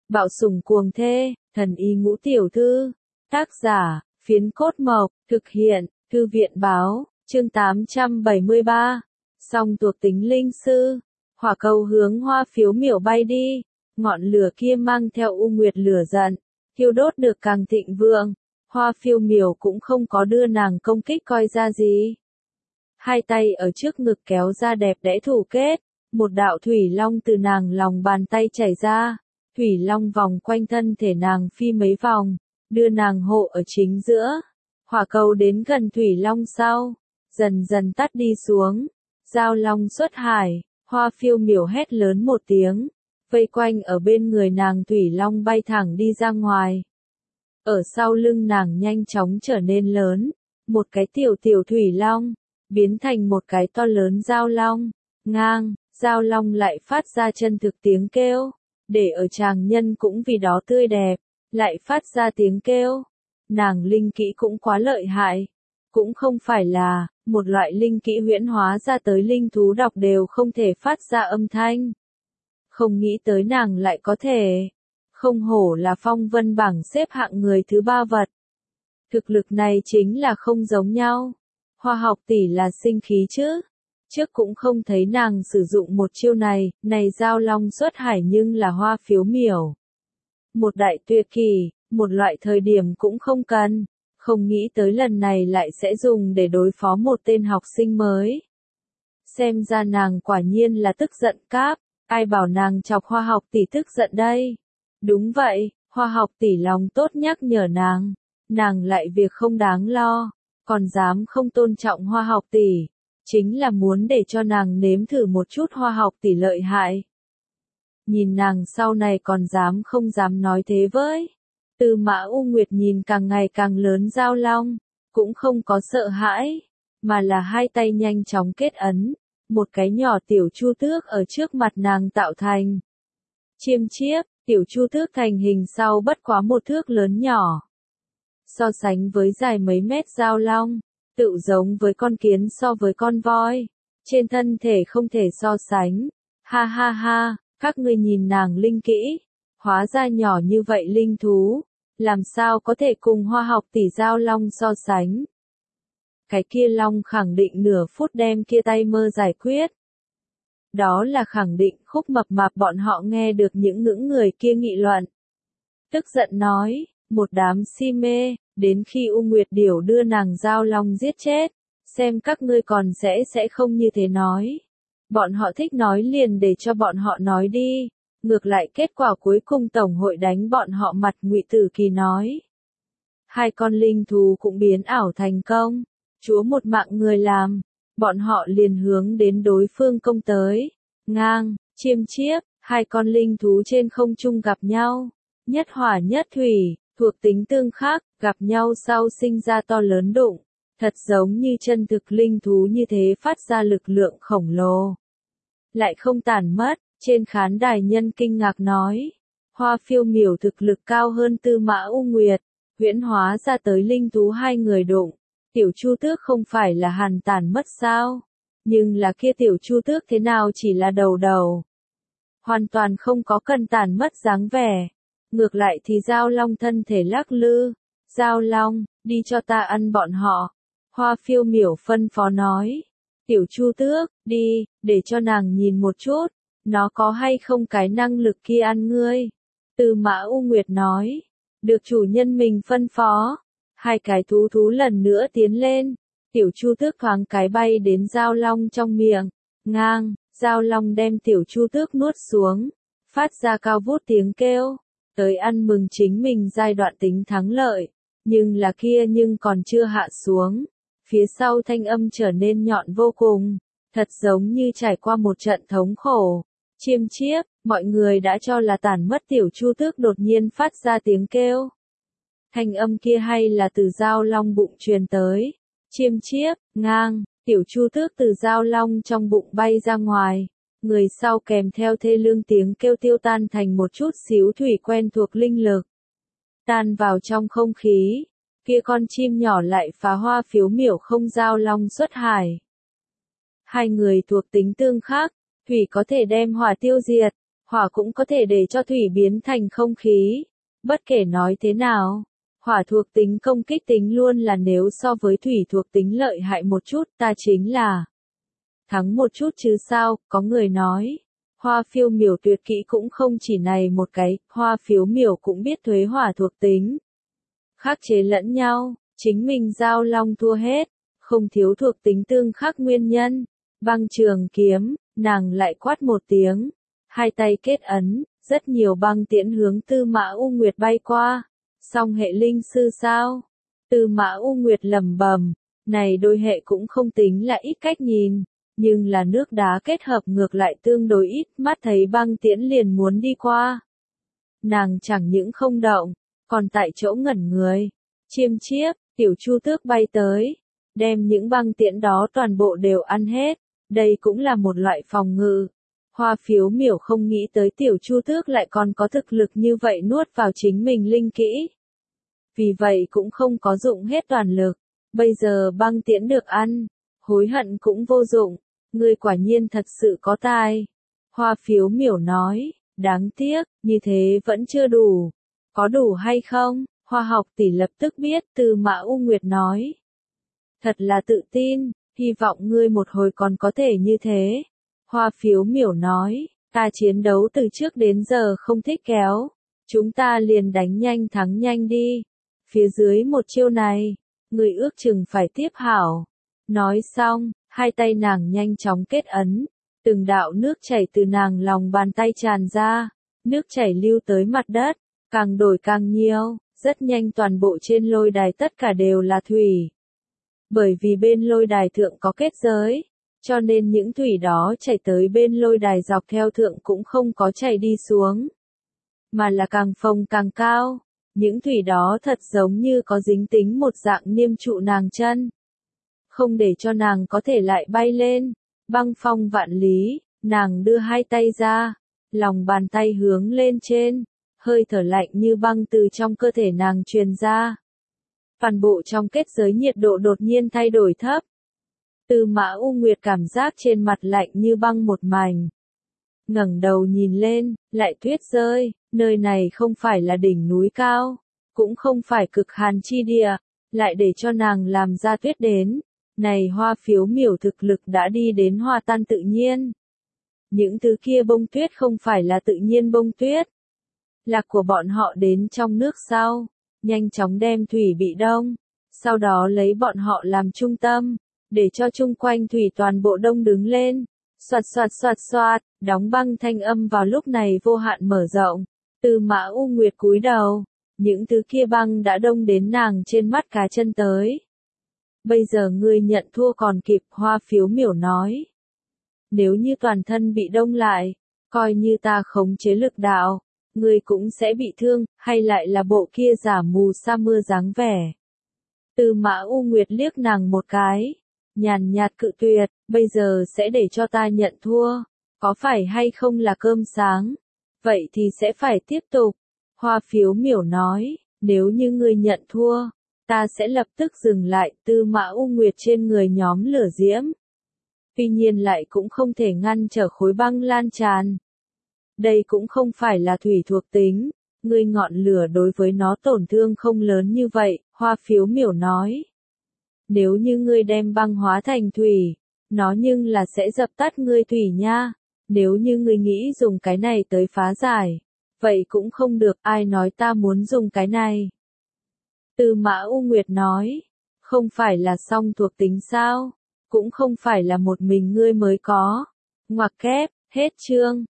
Bạo sủng cuồng thê, thần y ngũ tiểu thư. Tác giả, Phiến Cốt Mộc, thực hiện, Thư viện báo, chương 873. Song thuộc tính linh sư, hỏa cầu hướng Hoa Phiếu Miểu bay đi, ngọn lửa kia mang theo u nguyệt lửa giận, thiêu đốt được càng thịnh vượng. Hoa Phiêu Miểu cũng không có đưa nàng công kích coi ra gì. Hai tay ở trước ngực kéo ra đẹp đẽ thủ kết, một đạo thủy long từ nàng lòng bàn tay chảy ra, thủy long vòng quanh thân thể nàng phi mấy vòng, đưa nàng hộ ở chính giữa. Hỏa cầu đến gần thủy long sau, dần dần tắt đi xuống. Giao long xuất hải, Hoa Phiêu Miểu hét lớn một tiếng, vây quanh ở bên người nàng thủy long bay thẳng đi ra ngoài. Ở sau lưng nàng nhanh chóng trở nên lớn, một cái tiểu tiểu thủy long, biến thành một cái to lớn giao long. Ngang, giao long lại phát ra chân thực tiếng kêu, để ở tràng nhân cũng vì đó tươi đẹp, lại phát ra tiếng kêu. Nàng linh kỹ cũng quá lợi hại, cũng không phải là một loại linh kỹ huyễn hóa ra tới linh thú đọc đều không thể phát ra âm thanh. Không nghĩ tới nàng lại có thể. Không hổ là phong vân bảng xếp hạng người thứ 3 vật. Thực lực này chính là không giống nhau. Hoa học tỷ là sinh khí chứ. Trước cũng không thấy nàng sử dụng một chiêu này, này giao long xuất hải nhưng là Hoa Phiếu Miểu. Một đại tuyệt kỳ, một loại thời điểm cũng không cần. Không nghĩ tới lần này lại sẽ dùng để đối phó một tên học sinh mới. Xem ra nàng quả nhiên là tức giận cáp, ai bảo nàng chọc Hoa học tỷ tức giận đây. Đúng vậy, Hoa học tỷ lòng tốt nhắc nhở nàng lại việc không đáng lo, còn dám không tôn trọng Hoa học tỷ, chính là muốn để cho nàng nếm thử một chút Hoa học tỷ lợi hại. Nhìn nàng sau này còn dám không dám nói thế với. Tư Mã U Nguyệt nhìn càng ngày càng lớn giao long, cũng không có sợ hãi, mà là hai tay nhanh chóng kết ấn, một cái nhỏ tiểu chu tước ở trước mặt nàng tạo thành. Chiêm chiếp, tiểu chu tước thành hình sau bất quá một thước lớn nhỏ. So sánh với dài mấy mét giao long, tự giống với con kiến so với con voi, trên thân thể không thể so sánh. Ha ha ha, các ngươi nhìn nàng linh kỹ, hóa ra nhỏ như vậy linh thú, làm sao có thể cùng Hoa học tỷ giao long so sánh. Cái kia long khẳng định nửa phút đem kia tay mơ giải quyết. Đó là khẳng định Khúc Mập Mạp bọn họ nghe được những ngưỡng người kia nghị luận. Tức giận nói, một đám si mê, đến khi U Nguyệt Điểu đưa nàng giao long giết chết, xem các ngươi còn sẽ không như thế nói. Bọn họ thích nói liền để cho bọn họ nói đi, ngược lại kết quả cuối cùng Tổng hội đánh bọn họ mặt. Ngụy Tử Kỳ nói. Hai con linh thú cũng biến ảo thành công, chúa một mạng người làm. Bọn họ liền hướng đến đối phương công tới. Ngang, chiêm chiếp, hai con linh thú trên không trung gặp nhau. Nhất hỏa nhất thủy, thuộc tính tương khắc, gặp nhau sau sinh ra to lớn đụng. Thật giống như chân thực linh thú như thế phát ra lực lượng khổng lồ. Lại không tản mất, trên khán đài nhân kinh ngạc nói. Hoa Phiêu Miểu thực lực cao hơn Tư Mã U Nguyệt, huyễn hóa ra tới linh thú hai người đụng. Tiểu chu tước không phải là hàn tản mất sao? Nhưng là kia tiểu chu tước thế nào chỉ là đầu đầu. Hoàn toàn không có cần tản mất dáng vẻ. Ngược lại thì giao long thân thể lắc lư. Giao long, đi cho ta ăn bọn họ. Hoa Phiêu Miểu phân phó nói. Tiểu chu tước, đi, để cho nàng nhìn một chút. Nó có hay không cái năng lực kia ăn ngươi. Tư Mã U Nguyệt nói. Được chủ nhân mình phân phó. Hai cái thú lần nữa tiến lên, tiểu chu tước thoáng cái bay đến giao long trong miệng. Ngang, giao long đem tiểu chu tước nuốt xuống, phát ra cao vút tiếng kêu, tới ăn mừng chính mình giai đoạn tính thắng lợi. Nhưng là kia nhưng còn chưa hạ xuống, phía sau thanh âm trở nên nhọn vô cùng, thật giống như trải qua một trận thống khổ. Chiêm chiếp, mọi người đã cho là tản mất tiểu chu tước đột nhiên phát ra tiếng kêu. Thanh âm kia hay là từ giao long bụng truyền tới. Chiêm chiếp, ngang, tiểu chu tước từ giao long trong bụng bay ra ngoài. Người sau kèm theo thê lương tiếng kêu tiêu tan thành một chút xíu thủy quen thuộc linh lực. Tan vào trong không khí. Kia con chim nhỏ lại phá Hoa Phiếu Miểu không giao long xuất hải. Hai người thuộc tính tương khắc. Thủy có thể đem hỏa tiêu diệt. hỏa cũng có thể để cho thủy biến thành không khí. Bất kể nói thế nào, hỏa thuộc tính công kích tính luôn là nếu so với thủy thuộc tính lợi hại một chút ta chính là thắng một chút chứ sao, có người nói. Hoa phiêu miểu tuyệt kỹ cũng không chỉ này một cái, hoa phiếu miểu cũng biết thuế hỏa thuộc tính. Khắc chế lẫn nhau, chính mình giao long thua hết, không thiếu thuộc tính tương khắc nguyên nhân. Băng trường kiếm, nàng lại quát một tiếng, hai tay kết ấn, rất nhiều băng tiễn hướng Tư Mã U Nguyệt bay qua. Song hệ linh sư sao? Tư Mã U Nguyệt lẩm bẩm, này đôi hệ cũng không tính là ít cách nhìn, nhưng là nước đá kết hợp ngược lại tương đối ít, mắt thấy băng tiễn liền muốn đi qua. Nàng chẳng những không động, còn tại chỗ ngẩn người. Chiêm chiếp, tiểu chu tước bay tới, đem những băng tiễn đó toàn bộ đều ăn hết. Đây cũng là một loại phòng ngự. Hoa phiếu miểu không nghĩ tới tiểu chu tước lại còn có thực lực như vậy nuốt vào chính mình linh kỹ. Vì vậy cũng không có dụng hết toàn lực. Bây giờ băng tiễn được ăn, hối hận cũng vô dụng. Ngươi quả nhiên thật sự có tài. Hoa phiếu miểu nói, đáng tiếc, như thế vẫn chưa đủ. Có đủ hay không? Hoa học tỷ lập tức biết, Tư Mã U Nguyệt nói. Thật là tự tin, hy vọng ngươi một hồi còn có thể như thế. Hoa phiếu miểu nói, ta chiến đấu từ trước đến giờ không thích kéo. Chúng ta liền đánh nhanh thắng nhanh đi. Phía dưới một chiêu này, người ước chừng phải tiếp hảo. Nói xong, hai tay nàng nhanh chóng kết ấn. Từng đạo nước chảy từ nàng lòng bàn tay tràn ra. Nước chảy lưu tới mặt đất, càng đổi càng nhiều. Rất nhanh toàn bộ trên lôi đài tất cả đều là thủy. Bởi vì bên lôi đài thượng có kết giới, cho nên những thủy đó chảy tới bên lôi đài dọc theo thượng cũng không có chảy đi xuống, mà là càng phồng càng cao. Những thủy đó thật giống như có dính tính một dạng niêm trụ nàng chân, không để cho nàng có thể lại bay lên. Băng phong vạn lý, nàng đưa hai tay ra, lòng bàn tay hướng lên trên, hơi thở lạnh như băng từ trong cơ thể nàng truyền ra. Toàn bộ trong kết giới nhiệt độ đột nhiên thay đổi thấp. Tư Mã U Nguyệt cảm giác trên mặt lạnh như băng một mảnh. Ngẩng đầu nhìn lên, lại tuyết rơi, nơi này không phải là đỉnh núi cao, cũng không phải cực hàn chi địa, lại để cho nàng làm ra tuyết đến. Này hoa phiếu miểu thực lực đã đi đến hòa tan tự nhiên. Những thứ kia bông tuyết không phải là tự nhiên bông tuyết. Lạc của bọn họ đến trong nước sau, nhanh chóng đem thủy bị đông, sau đó lấy bọn họ làm trung tâm, để cho chung quanh thủy toàn bộ đông đứng lên. Soạt soạt soạt soạt, đóng băng thanh âm vào lúc này vô hạn mở rộng. Tư Mã U Nguyệt cúi đầu, những thứ kia băng đã đông đến nàng trên mắt cá chân tới. Bây giờ ngươi nhận thua còn kịp, hoa phiếu miểu nói. Nếu như toàn thân bị đông lại, coi như ta khống chế lực đạo, ngươi cũng sẽ bị thương, hay lại là bộ kia giả mù sa mưa dáng vẻ. Tư Mã U Nguyệt liếc nàng một cái, nhàn nhạt cự tuyệt, bây giờ sẽ để cho ta nhận thua, có phải hay không là cơm sáng? Vậy thì sẽ phải tiếp tục. Hoa phiếu miểu nói, nếu như ngươi nhận thua, ta sẽ lập tức dừng lại. Tư Mã U Nguyệt trên người nhóm lửa diễm. Tuy nhiên lại cũng không thể ngăn trở khối băng lan tràn. Đây cũng không phải là thủy thuộc tính, ngươi ngọn lửa đối với nó tổn thương không lớn như vậy, hoa phiếu miểu nói. Nếu như ngươi đem băng hóa thành thủy, nó nhưng là sẽ dập tắt ngươi thủy nha. Nếu như ngươi nghĩ dùng cái này tới phá giải, vậy cũng không được, ai nói ta muốn dùng cái này. Tư Mã U Nguyệt nói, không phải là song thuộc tính sao, cũng không phải là một mình ngươi mới có. Ngoặc kép, hết chương.